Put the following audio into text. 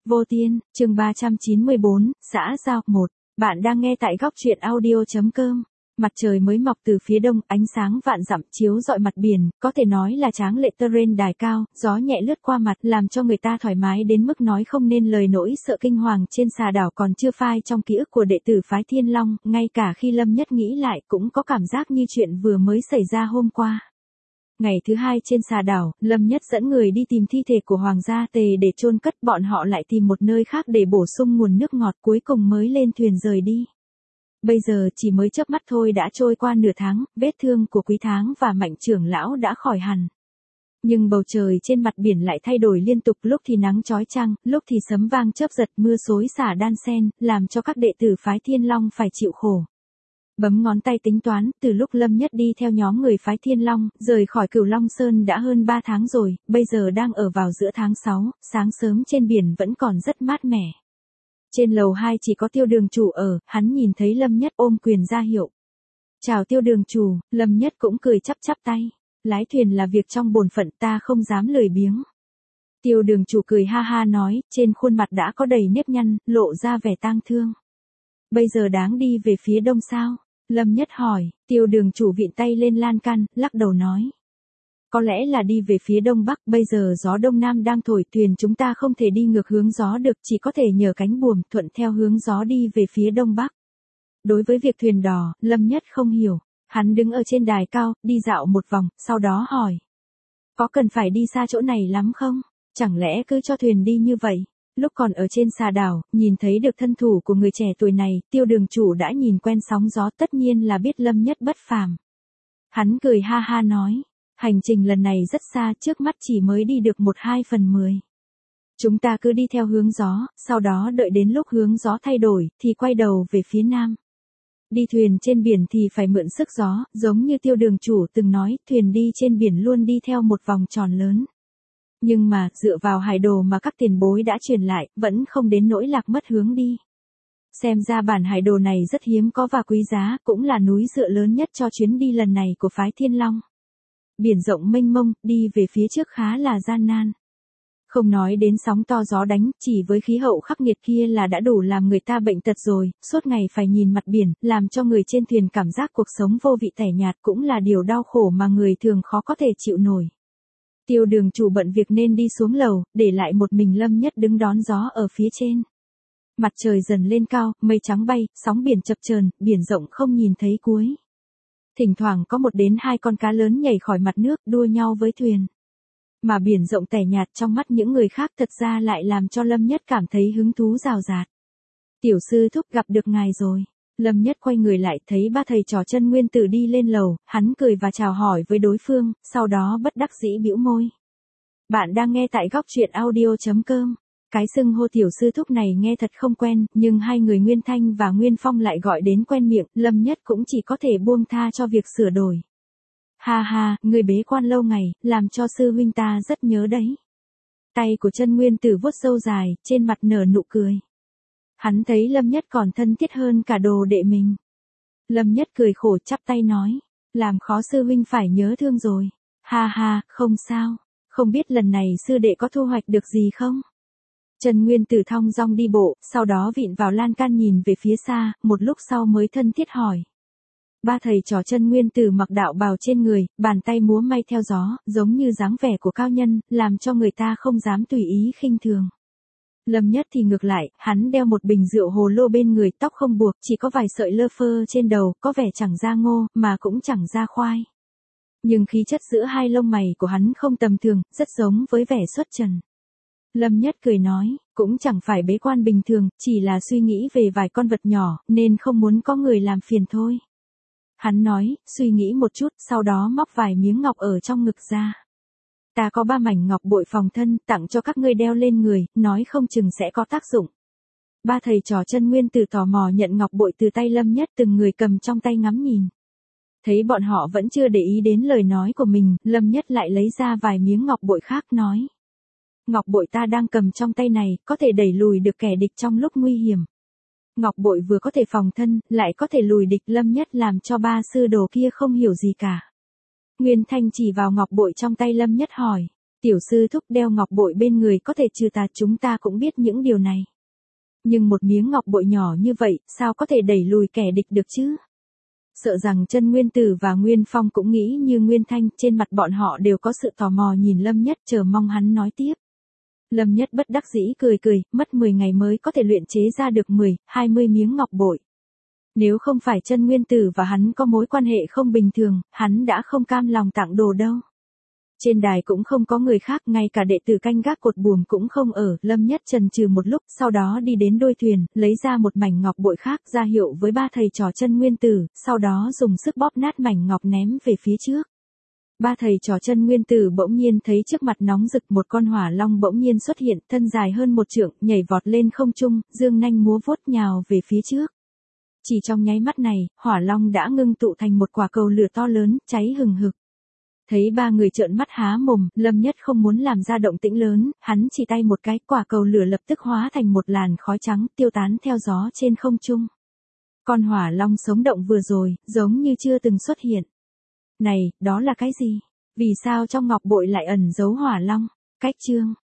Vô Tiên, chương 394, xã giao 1. Bạn đang nghe tại góc truyện audio.com. Mặt trời mới mọc từ phía đông, ánh sáng vạn dặm chiếu rọi mặt biển, có thể nói là tráng lệ tơ rên đài cao, gió nhẹ lướt qua mặt, làm cho người ta thoải mái đến mức nói không nên lời. Nỗi sợ kinh hoàng trên xà đảo còn chưa phai trong ký ức của đệ tử phái Thiên Long, ngay cả khi Lâm Nhất nghĩ lại cũng có cảm giác như chuyện vừa mới xảy ra hôm qua. Ngày thứ hai trên xà đảo, Lâm Nhất dẫn người đi tìm thi thể của Hoàng gia Tề để chôn cất, bọn họ lại tìm một nơi khác để bổ sung nguồn nước ngọt, cuối cùng mới lên thuyền rời đi. Bây giờ chỉ mới chớp mắt thôi đã trôi qua nửa tháng, vết thương của Quý Tháng và Mạnh trưởng lão đã khỏi hẳn. Nhưng bầu trời trên mặt biển lại thay đổi liên tục, lúc thì nắng chói chang, lúc thì sấm vang chớp giật, mưa xối xả đan xen, làm cho các đệ tử phái Thiên Long phải chịu khổ. Bấm ngón tay tính toán, từ lúc Lâm Nhất đi theo nhóm người phái Thiên Long, rời khỏi Cửu Long Sơn đã hơn 3 tháng rồi, bây giờ đang ở vào giữa tháng 6, sáng sớm trên biển vẫn còn rất mát mẻ. Trên lầu 2 chỉ có Tiêu Đường chủ ở, hắn nhìn thấy Lâm Nhất ôm quyền ra hiệu. Chào Tiêu Đường chủ, Lâm Nhất cũng cười chắp chắp tay. Lái thuyền là việc trong bổn phận, ta không dám lười biếng. Tiêu Đường chủ cười ha ha nói, trên khuôn mặt đã có đầy nếp nhăn, lộ ra vẻ tang thương. Bây giờ đáng đi về phía đông sao? Lâm Nhất hỏi. Tiêu Đường chủ vịn tay lên lan can, lắc đầu nói. Có lẽ là đi về phía đông bắc, bây giờ gió đông nam đang thổi, thuyền chúng ta không thể đi ngược hướng gió được, chỉ có thể nhờ cánh buồm thuận theo hướng gió đi về phía đông bắc. Đối với việc thuyền đò, Lâm Nhất không hiểu. Hắn đứng ở trên đài cao, đi dạo một vòng, sau đó hỏi. Có cần phải đi xa chỗ này lắm không? Chẳng lẽ cứ cho thuyền đi như vậy? Lúc còn ở trên xà đảo, nhìn thấy được thân thủ của người trẻ tuổi này, Tiêu Đường chủ đã nhìn quen sóng gió, tất nhiên là biết Lâm Nhất bất phàm. Hắn cười ha ha nói, hành trình lần này rất xa, trước mắt chỉ mới đi được 1/2/10. Chúng ta cứ đi theo hướng gió, sau đó đợi đến lúc hướng gió thay đổi, thì quay đầu về phía nam. Đi thuyền trên biển thì phải mượn sức gió, giống như Tiêu Đường chủ từng nói, thuyền đi trên biển luôn đi theo một vòng tròn lớn. Nhưng mà, dựa vào hải đồ mà các tiền bối đã truyền lại, vẫn không đến nỗi lạc mất hướng đi. Xem ra bản hải đồ này rất hiếm có và quý giá, cũng là núi dựa lớn nhất cho chuyến đi lần này của phái Thiên Long. Biển rộng mênh mông, đi về phía trước khá là gian nan. Không nói đến sóng to gió đánh, chỉ với khí hậu khắc nghiệt kia là đã đủ làm người ta bệnh tật rồi, suốt ngày phải nhìn mặt biển, làm cho người trên thuyền cảm giác cuộc sống vô vị tẻ nhạt, cũng là điều đau khổ mà người thường khó có thể chịu nổi. Tiêu Đường chủ bận việc nên đi xuống lầu, để lại một mình Lâm Nhất đứng đón gió ở phía trên. Mặt trời dần lên cao, mây trắng bay, sóng biển chập chờn, biển rộng không nhìn thấy cuối. Thỉnh thoảng có 1 đến 2 con cá lớn nhảy khỏi mặt nước, đua nhau với thuyền. Mà biển rộng tẻ nhạt trong mắt những người khác thật ra lại làm cho Lâm Nhất cảm thấy hứng thú rào rạt. Tiểu sư thúc, gặp được ngài rồi. Lâm Nhất quay người lại thấy 3 thầy trò Chân Nguyên Tử đi lên lầu, hắn cười và chào hỏi với đối phương, sau đó bất đắc dĩ bĩu môi. Bạn đang nghe tại góc truyện audio.com. Cái xưng hô tiểu sư thúc này nghe thật không quen, nhưng hai người Nguyên Thanh và Nguyên Phong lại gọi đến quen miệng, Lâm Nhất cũng chỉ có thể buông tha cho việc sửa đổi. Ha ha, người bế quan lâu ngày, làm cho sư huynh ta rất nhớ đấy. Tay của Chân Nguyên Tử vuốt râu dài, trên mặt nở nụ cười. Hắn thấy Lâm Nhất còn thân thiết hơn cả đồ đệ mình. Lâm Nhất cười khổ chắp tay nói, làm khó sư huynh phải nhớ thương rồi. Ha ha, không sao, không biết lần này sư đệ có thu hoạch được gì không? Chân Nguyên Tử thong dong đi bộ, sau đó vịn vào lan can nhìn về phía xa, một lúc sau mới thân thiết hỏi. 3 thầy trò Chân Nguyên Tử mặc đạo bào trên người, bàn tay múa may theo gió, giống như dáng vẻ của cao nhân, làm cho người ta không dám tùy ý khinh thường. Lâm Nhất thì ngược lại, hắn đeo một bình rượu hồ lô bên người, tóc không buộc, chỉ có vài sợi lơ phơ trên đầu, có vẻ chẳng ra ngô, mà cũng chẳng ra khoai. Nhưng khí chất giữa hai lông mày của hắn không tầm thường, rất giống với vẻ xuất trần. Lâm Nhất cười nói, cũng chẳng phải bế quan bình thường, chỉ là suy nghĩ về vài con vật nhỏ, nên không muốn có người làm phiền thôi. Hắn nói, suy nghĩ một chút, sau đó móc vài miếng ngọc ở trong ngực ra. Ta có 3 mảnh ngọc bội phòng thân, tặng cho các ngươi đeo lên người, nói không chừng sẽ có tác dụng. 3 thầy trò Chân Nguyên Tử tò mò nhận ngọc bội từ tay Lâm Nhất, từng người cầm trong tay ngắm nhìn. Thấy bọn họ vẫn chưa để ý đến lời nói của mình, Lâm Nhất lại lấy ra vài miếng ngọc bội khác nói. Ngọc bội ta đang cầm trong tay này, có thể đẩy lùi được kẻ địch trong lúc nguy hiểm. Ngọc bội vừa có thể phòng thân, lại có thể lùi địch. Lâm Nhất làm cho 3 sư đồ kia không hiểu gì cả. Nguyên Thanh chỉ vào ngọc bội trong tay Lâm Nhất hỏi. Tiểu sư thúc đeo ngọc bội bên người có thể trừ tà, chúng ta cũng biết những điều này. Nhưng một miếng ngọc bội nhỏ như vậy, sao có thể đẩy lùi kẻ địch được chứ? Sợ rằng Chân Nguyên Tử và Nguyên Phong cũng nghĩ như Nguyên Thanh, trên mặt bọn họ đều có sự tò mò nhìn Lâm Nhất, chờ mong hắn nói tiếp. Lâm Nhất bất đắc dĩ cười cười, mất 10 ngày mới có thể luyện chế ra được 10, 20 miếng ngọc bội. Nếu không phải Chân Nguyên Tử và hắn có mối quan hệ không bình thường, hắn đã không cam lòng tặng đồ đâu. Trên đài cũng không có người khác, ngay cả đệ tử canh gác cột buồm cũng không ở. Lâm Nhất chần chừ một lúc, sau đó đi đến đuôi thuyền, lấy ra một mảnh ngọc bội khác ra hiệu với ba thầy trò Chân Nguyên Tử, sau đó dùng sức bóp nát mảnh ngọc ném về phía trước. Ba thầy trò Chân Nguyên Tử bỗng nhiên thấy trước mặt nóng rực, một con hỏa long bỗng nhiên xuất hiện, thân dài hơn 1 trượng, nhảy vọt lên không trung, dương nanh múa vuốt nhào về phía trước. Chỉ trong nháy mắt này, hỏa long đã ngưng tụ thành một quả cầu lửa to lớn, cháy hừng hực. Thấy ba người trợn mắt há mồm, Lâm Nhất không muốn làm ra động tĩnh lớn, hắn chỉ tay một cái, quả cầu lửa lập tức hóa thành một làn khói trắng, tiêu tán theo gió trên không trung. Con hỏa long sống động vừa rồi, giống như chưa từng xuất hiện. Này, đó là cái gì? Vì sao trong ngọc bội lại ẩn giấu hỏa long? Cách chương